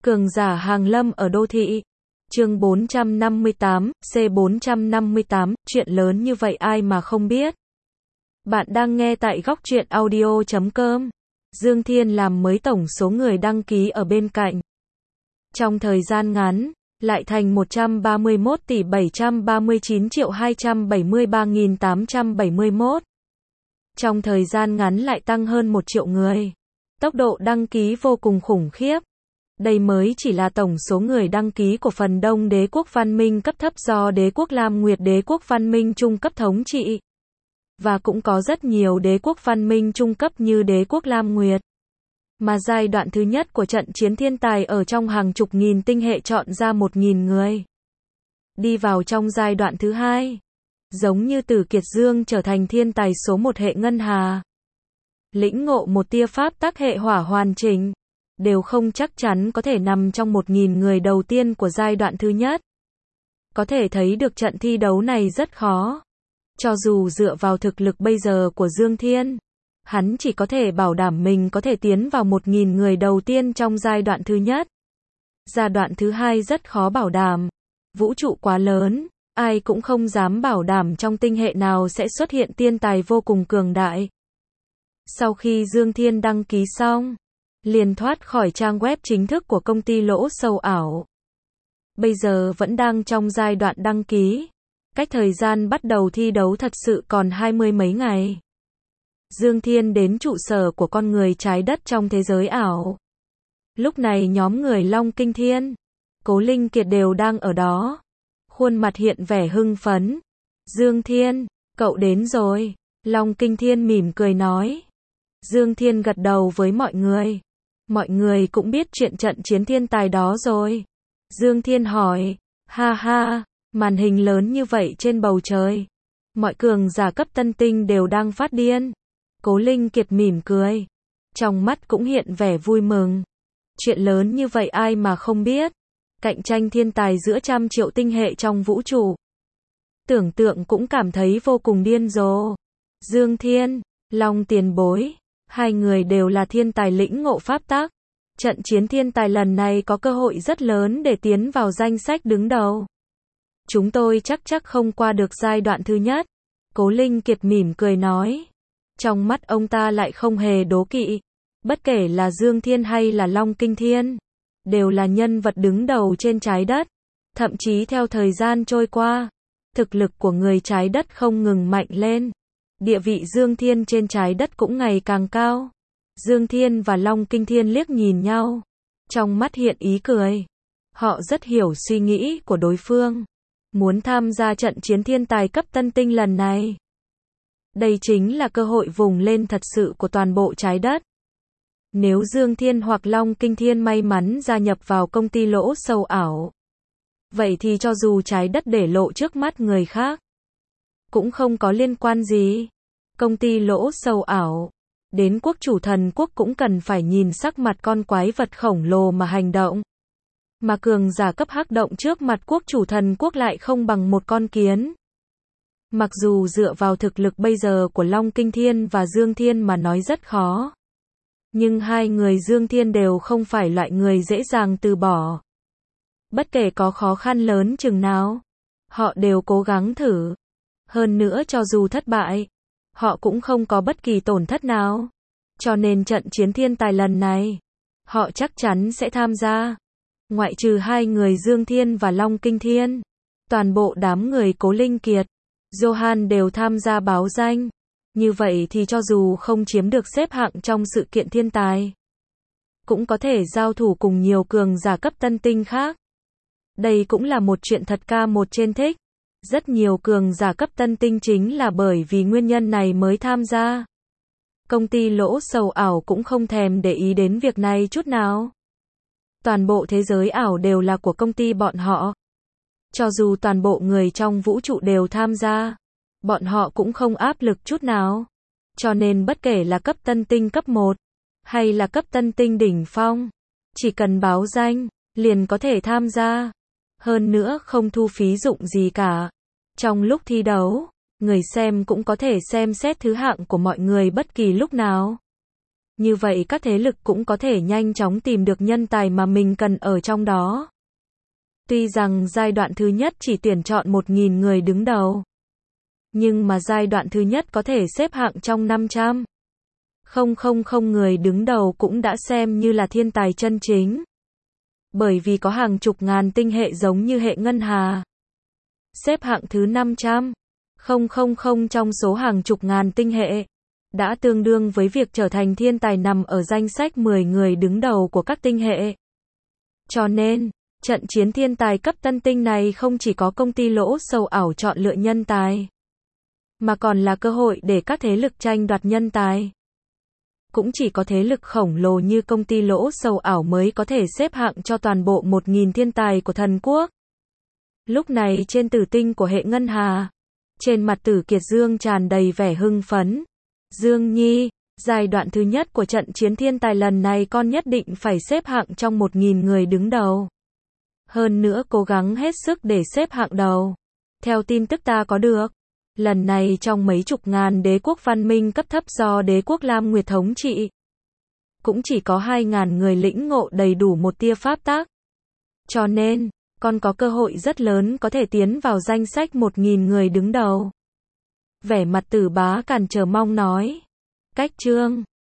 Cường giả hàng lâm ở đô thị. Chương 458, C458, chuyện lớn như vậy ai mà không biết. Bạn đang nghe tại góc truyện audio.com. Dương Thiên làm mới tổng số người đăng ký ở bên cạnh. Trong thời gian ngắn, lại thành 131 tỷ 739 triệu 273.871. Trong thời gian ngắn lại tăng hơn 1 triệu người. Tốc độ đăng ký vô cùng khủng khiếp. Đây mới chỉ là tổng số người đăng ký của phần đông đế quốc văn minh cấp thấp do đế quốc Lam Nguyệt đế quốc văn minh trung cấp thống trị. Và cũng có rất nhiều đế quốc văn minh trung cấp như đế quốc Lam Nguyệt. Mà giai đoạn thứ nhất của trận chiến thiên tài ở trong hàng chục nghìn tinh hệ chọn ra 1.000 người. Đi vào trong giai đoạn thứ hai. Giống như Tử Kiệt Dương trở thành thiên tài số 1 hệ ngân hà. Lĩnh ngộ một tia pháp tắc hệ hỏa hoàn chỉnh. Đều không chắc chắn có thể nằm trong 1.000 người đầu tiên của giai đoạn thứ nhất. Có thể thấy được trận thi đấu này rất khó. Cho dù dựa vào thực lực bây giờ của Dương Thiên, hắn chỉ có thể bảo đảm mình có thể tiến vào 1.000 người đầu tiên trong giai đoạn thứ nhất. Giai đoạn thứ hai rất khó bảo đảm. Vũ trụ quá lớn, ai cũng không dám bảo đảm trong tinh hệ nào sẽ xuất hiện thiên tài vô cùng cường đại. Sau khi Dương Thiên đăng ký xong, liền thoát khỏi trang web chính thức của công ty lỗ sâu ảo. Bây giờ vẫn đang trong giai đoạn đăng ký. Cách thời gian bắt đầu thi đấu thật sự còn 20 mấy ngày. Dương Thiên đến trụ sở của con người trái đất trong thế giới ảo. Lúc này nhóm người Long Kinh Thiên, Cố Linh Kiệt đều đang ở đó. Khuôn mặt hiện vẻ hưng phấn. Dương Thiên, cậu đến rồi. Long Kinh Thiên mỉm cười nói. Dương Thiên gật đầu với mọi người. Mọi người cũng biết chuyện trận chiến thiên tài đó rồi. Dương Thiên hỏi. Ha ha, màn hình lớn như vậy trên bầu trời. Mọi cường giả cấp tân tinh đều đang phát điên. Cố Linh Kiệt mỉm cười. Trong mắt cũng hiện vẻ vui mừng. Chuyện lớn như vậy ai mà không biết. Cạnh tranh thiên tài giữa trăm triệu tinh hệ trong vũ trụ. Tưởng tượng cũng cảm thấy vô cùng điên rồ. Dương Thiên, Long Tiền Bối. Hai người đều là thiên tài lĩnh ngộ pháp tắc. Trận chiến thiên tài lần này có cơ hội rất lớn để tiến vào danh sách đứng đầu. Chúng tôi chắc không qua được giai đoạn thứ nhất. Cố Linh Kiệt mỉm cười nói. Trong mắt ông ta lại không hề đố kỵ. Bất kể là Dương Thiên hay là Long Kinh Thiên, đều là nhân vật đứng đầu trên trái đất. Thậm chí theo thời gian trôi qua, thực lực của người trái đất không ngừng mạnh lên. Địa vị Dương Thiên trên trái đất cũng ngày càng cao. Dương Thiên và Long Kinh Thiên liếc nhìn nhau. Trong mắt hiện ý cười. Họ rất hiểu suy nghĩ của đối phương. Muốn tham gia trận chiến thiên tài cấp tân tinh lần này. Đây chính là cơ hội vùng lên thật sự của toàn bộ trái đất. Nếu Dương Thiên hoặc Long Kinh Thiên may mắn gia nhập vào công ty lỗ sâu ảo. Vậy thì cho dù trái đất để lộ trước mắt người khác, cũng không có liên quan gì. Công ty lỗ sâu ảo. Đến quốc chủ thần quốc cũng cần phải nhìn sắc mặt con quái vật khổng lồ mà hành động. Mà cường giả cấp hắc động trước mặt quốc chủ thần quốc lại không bằng một con kiến. Mặc dù dựa vào thực lực bây giờ của Long Kinh Thiên và Dương Thiên mà nói rất khó. Nhưng hai người Dương Thiên đều không phải loại người dễ dàng từ bỏ. Bất kể có khó khăn lớn chừng nào, họ đều cố gắng thử. Hơn nữa cho dù thất bại, họ cũng không có bất kỳ tổn thất nào. Cho nên trận chiến thiên tài lần này, họ chắc chắn sẽ tham gia. Ngoại trừ hai người Dương Thiên và Long Kinh Thiên, toàn bộ đám người Cố Linh Kiệt, Johan đều tham gia báo danh. Như vậy thì cho dù không chiếm được xếp hạng trong sự kiện thiên tài, cũng có thể giao thủ cùng nhiều cường giả cấp tân tinh khác. Đây cũng là một chuyện thật ca một trên thích. Rất nhiều cường giả cấp tân tinh chính là bởi vì nguyên nhân này mới tham gia. Công ty lỗ sâu ảo cũng không thèm để ý đến việc này chút nào. Toàn bộ thế giới ảo đều là của công ty bọn họ. Cho dù toàn bộ người trong vũ trụ đều tham gia, bọn họ cũng không áp lực chút nào. Cho nên bất kể là cấp tân tinh cấp 1, hay là cấp tân tinh đỉnh phong, chỉ cần báo danh, liền có thể tham gia. Hơn nữa không thu phí dụng gì cả. Trong lúc thi đấu, người xem cũng có thể xem xét thứ hạng của mọi người bất kỳ lúc nào. Như vậy các thế lực cũng có thể nhanh chóng tìm được nhân tài mà mình cần ở trong đó. Tuy rằng giai đoạn thứ nhất chỉ tuyển chọn 1.000 người đứng đầu, nhưng mà giai đoạn thứ nhất có thể xếp hạng trong 500.000 người đứng đầu cũng đã xem như là thiên tài chân chính. Bởi vì có hàng chục ngàn tinh hệ giống như hệ ngân hà. Xếp hạng thứ 500.000 trong số hàng chục ngàn tinh hệ, đã tương đương với việc trở thành thiên tài nằm ở danh sách 10 người đứng đầu của các tinh hệ. Cho nên, trận chiến thiên tài cấp tân tinh này không chỉ có công ty lỗ sâu ảo chọn lựa nhân tài, mà còn là cơ hội để các thế lực tranh đoạt nhân tài. Cũng chỉ có thế lực khổng lồ như công ty lỗ sâu ảo mới có thể xếp hạng cho toàn bộ 1.000 thiên tài của thần quốc. Lúc này trên tử tinh của hệ ngân hà, trên mặt Tử Kiệt Dương tràn đầy vẻ hưng phấn. Dương Nhi, giai đoạn thứ nhất của trận chiến thiên tài lần này con nhất định phải xếp hạng trong 1.000 người đứng đầu. Hơn nữa cố gắng hết sức để xếp hạng đầu. Theo tin tức ta có được, lần này trong mấy chục ngàn đế quốc văn minh cấp thấp do đế quốc Lam Nguyệt thống trị, cũng chỉ có 2.000 người lĩnh ngộ đầy đủ một tia pháp tắc. Cho nên, con có cơ hội rất lớn có thể tiến vào danh sách 1.000 người đứng đầu. Vẻ mặt Tử Bá Càn chờ mong nói. Cách chương